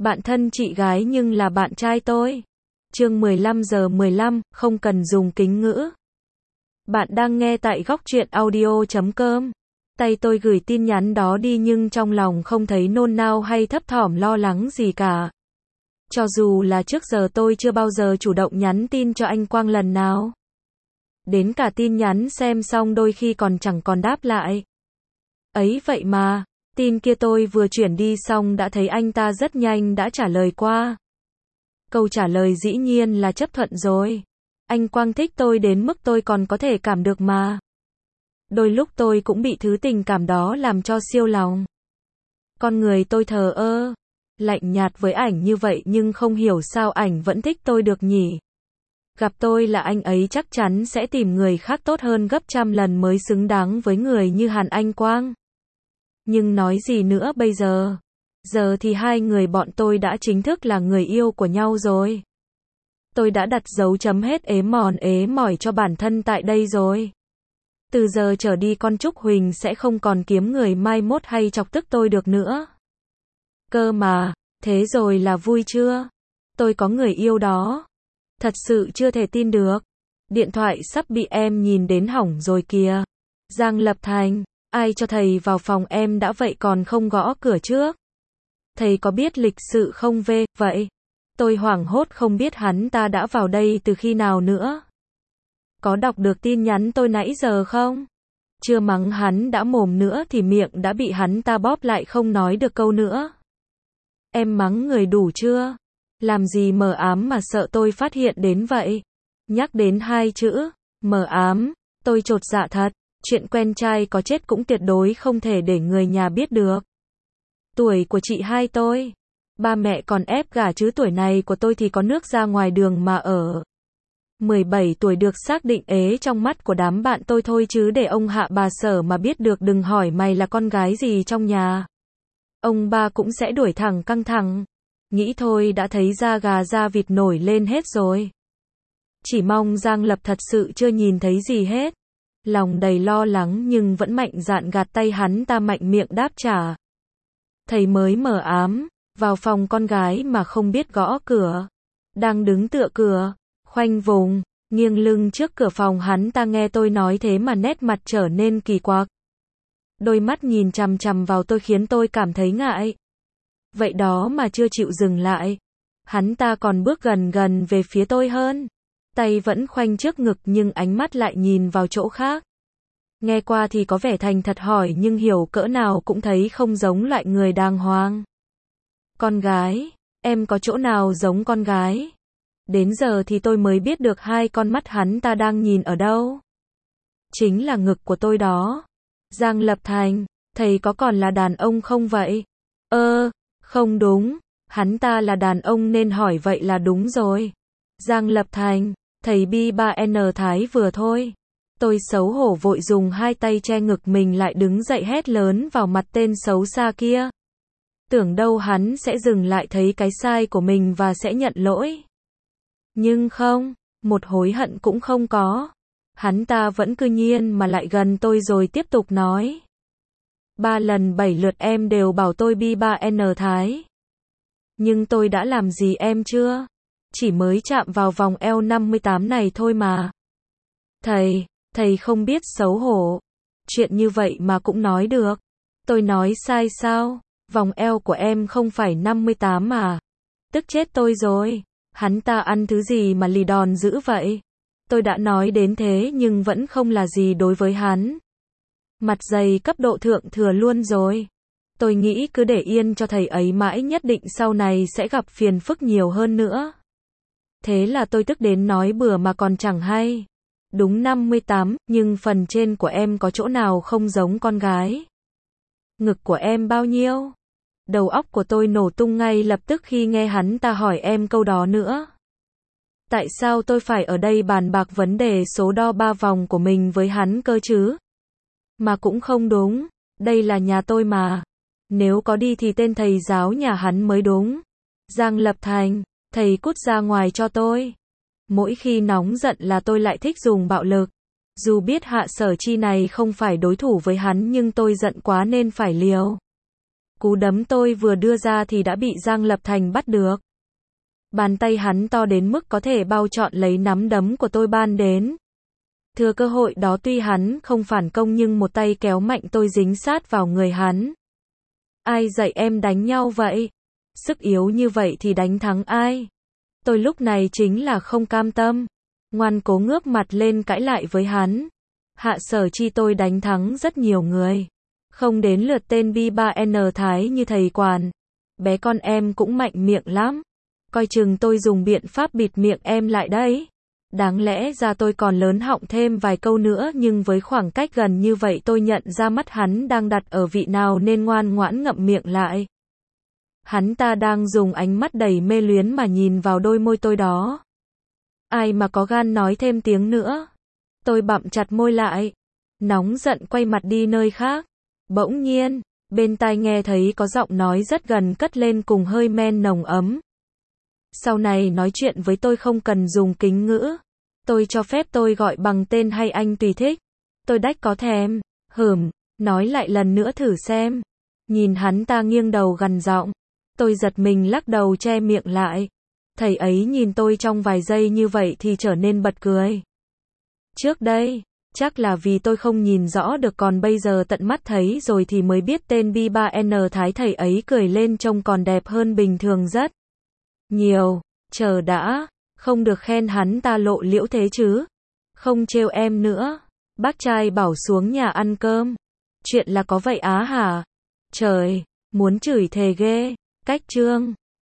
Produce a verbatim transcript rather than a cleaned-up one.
Bạn thân chị gái nhưng là bạn trai tôi. Chương mười lăm giờ mười lăm, không cần dùng kính ngữ. Bạn đang nghe tại góc truyện audio chấm com. Tay tôi gửi tin nhắn đó đi nhưng trong lòng không thấy nôn nao hay thấp thỏm lo lắng gì cả. Cho dù là trước giờ tôi chưa bao giờ chủ động nhắn tin cho anh Quang lần nào. Đến cả tin nhắn xem xong đôi khi còn chẳng còn đáp lại. Ấy vậy mà, tin kia tôi vừa chuyển đi xong đã thấy anh ta rất nhanh đã trả lời qua. Câu trả lời dĩ nhiên là chấp thuận rồi. Anh Quang thích tôi đến mức tôi còn có thể cảm được mà. Đôi lúc tôi cũng bị thứ tình cảm đó làm cho siêu lòng. Con người tôi thờ ơ, lạnh nhạt với ảnh như vậy nhưng không hiểu sao ảnh vẫn thích tôi được nhỉ. Gặp tôi là anh ấy chắc chắn sẽ tìm người khác tốt hơn gấp trăm lần mới xứng đáng với người như Hàn Anh Quang. Nhưng nói gì nữa bây giờ? Giờ thì hai người bọn tôi đã chính thức là người yêu của nhau rồi. Tôi đã đặt dấu chấm hết ế mòn ế mỏi cho bản thân tại đây rồi. Từ giờ trở đi con Trúc Huỳnh sẽ không còn kiếm người mai mốt hay chọc tức tôi được nữa. Cơ mà, thế rồi là vui chưa? Tôi có người yêu đó. Thật sự chưa thể tin được. Điện thoại sắp bị em nhìn đến hỏng rồi kìa. Giang Lập Thành, ai cho thầy vào phòng em đã vậy còn không gõ cửa trước? Thầy có biết lịch sự không về, vậy? Tôi hoảng hốt không biết hắn ta đã vào đây từ khi nào nữa. Có đọc được tin nhắn tôi nãy giờ không? Chưa mắng hắn đã mồm nữa thì miệng đã bị hắn ta bóp lại không nói được câu nữa. Em mắng người đủ chưa? Làm gì mờ ám mà sợ tôi phát hiện đến vậy? Nhắc đến hai chữ, mờ ám, tôi chột dạ thật. Chuyện quen trai có chết cũng tuyệt đối không thể để người nhà biết được. Tuổi của chị hai tôi. Ba mẹ còn ép gả chứ tuổi này của tôi thì có nước ra ngoài đường mà ở. mười bảy tuổi được xác định ế trong mắt của đám bạn tôi thôi chứ để ông hạ bà Sở mà biết được đừng hỏi mày là con gái gì trong nhà. Ông ba cũng sẽ đuổi thẳng căng thẳng. Nghĩ thôi đã thấy da gà da vịt nổi lên hết rồi. Chỉ mong Giang Lập thật sự chưa nhìn thấy gì hết. Lòng đầy lo lắng nhưng vẫn mạnh dạn gạt tay hắn ta mạnh miệng đáp trả. Thầy mới mờ ám, vào phòng con gái mà không biết gõ cửa. Đang đứng tựa cửa, khoanh vùng, nghiêng lưng trước cửa phòng hắn ta nghe tôi nói thế mà nét mặt trở nên kỳ quặc. Đôi mắt nhìn chằm chằm vào tôi khiến tôi cảm thấy ngại. Vậy đó mà chưa chịu dừng lại. Hắn ta còn bước gần gần về phía tôi hơn. Tay vẫn khoanh trước ngực nhưng ánh mắt lại nhìn vào chỗ khác. Nghe qua thì có vẻ thành thật hỏi nhưng hiểu cỡ nào cũng thấy không giống loại người đàng hoàng. Con gái, em có chỗ nào giống con gái? Đến giờ thì tôi mới biết được hai con mắt hắn ta đang nhìn ở đâu. Chính là ngực của tôi đó. Giang Lập Thành, thầy có còn là đàn ông không vậy? Ơ, không đúng, hắn ta là đàn ông nên hỏi vậy là đúng rồi. Giang Lập Thành, thầy bi ba en Thái vừa thôi. Tôi xấu hổ vội dùng hai tay che ngực mình lại đứng dậy hét lớn vào mặt tên xấu xa kia. Tưởng đâu hắn sẽ dừng lại thấy cái sai của mình và sẽ nhận lỗi. Nhưng không, một hối hận cũng không có. Hắn ta vẫn cứ nhiên mà lại gần tôi rồi tiếp tục nói. Ba lần bảy lượt em đều bảo tôi bi ba en Thái. Nhưng tôi đã làm gì em chưa? Chỉ mới chạm vào vòng eo năm mươi tám này thôi mà. Thầy, thầy không biết xấu hổ. Chuyện như vậy mà cũng nói được. Tôi nói sai sao? Vòng eo của em không phải năm mươi tám mà. Tức chết tôi rồi. Hắn ta ăn thứ gì mà lì đòn dữ vậy? Tôi đã nói đến thế nhưng vẫn không là gì đối với hắn. Mặt dày cấp độ thượng thừa luôn rồi. Tôi nghĩ cứ để yên cho thầy ấy mãi nhất định sau này sẽ gặp phiền phức nhiều hơn nữa. Thế là tôi tức đến nói bừa mà còn chẳng hay. Đúng năm mươi tám, nhưng phần trên của em có chỗ nào không giống con gái? Ngực của em bao nhiêu? Đầu óc của tôi nổ tung ngay lập tức khi nghe hắn ta hỏi em câu đó nữa. Tại sao tôi phải ở đây bàn bạc vấn đề số đo ba vòng của mình với hắn cơ chứ? Mà cũng không đúng, đây là nhà tôi mà. Nếu có đi thì tên thầy giáo nhà hắn mới đúng. Giang Lập Thành, thầy cút ra ngoài cho tôi. Mỗi khi nóng giận là tôi lại thích dùng bạo lực. Dù biết Hạ Sở Chi này không phải đối thủ với hắn nhưng tôi giận quá nên phải liều. Cú đấm tôi vừa đưa ra thì đã bị Giang Lập Thành bắt được. Bàn tay hắn to đến mức có thể bao trọn lấy nắm đấm của tôi ban đến. Thừa cơ hội đó tuy hắn không phản công nhưng một tay kéo mạnh tôi dính sát vào người hắn. Ai dạy em đánh nhau vậy? Sức yếu như vậy thì đánh thắng ai? Tôi lúc này chính là không cam tâm. Ngoan cố ngước mặt lên cãi lại với hắn. Hạ Sở Chi tôi đánh thắng rất nhiều người. Không đến lượt tên B ba N Thái như thầy quản. Bé con em cũng mạnh miệng lắm. Coi chừng tôi dùng biện pháp bịt miệng em lại đấy. Đáng lẽ ra tôi còn lớn họng thêm vài câu nữa nhưng với khoảng cách gần như vậy tôi nhận ra mắt hắn đang đặt ở vị nào nên ngoan ngoãn ngậm miệng lại. Hắn ta đang dùng ánh mắt đầy mê luyến mà nhìn vào đôi môi tôi đó. Ai mà có gan nói thêm tiếng nữa. Tôi bặm chặt môi lại. Nóng giận quay mặt đi nơi khác. Bỗng nhiên, bên tai nghe thấy có giọng nói rất gần cất lên cùng hơi men nồng ấm. Sau này nói chuyện với tôi không cần dùng kính ngữ. Tôi cho phép tôi gọi bằng tên hay anh tùy thích. Tôi đách có thèm. Hửm, nói lại lần nữa thử xem. Nhìn hắn ta nghiêng đầu gằn giọng. Tôi giật mình lắc đầu che miệng lại. Thầy ấy nhìn tôi trong vài giây như vậy thì trở nên bật cười. Trước đây, chắc là vì tôi không nhìn rõ được còn bây giờ tận mắt thấy rồi thì mới biết tên B ba N Thái thầy ấy cười lên trông còn đẹp hơn bình thường rất nhiều. Chờ đã, không được khen hắn ta lộ liễu thế chứ. Không trêu em nữa. Bác trai bảo xuống nhà ăn cơm. Chuyện là có vậy á hả? Trời, muốn chửi thề ghê. Cách chương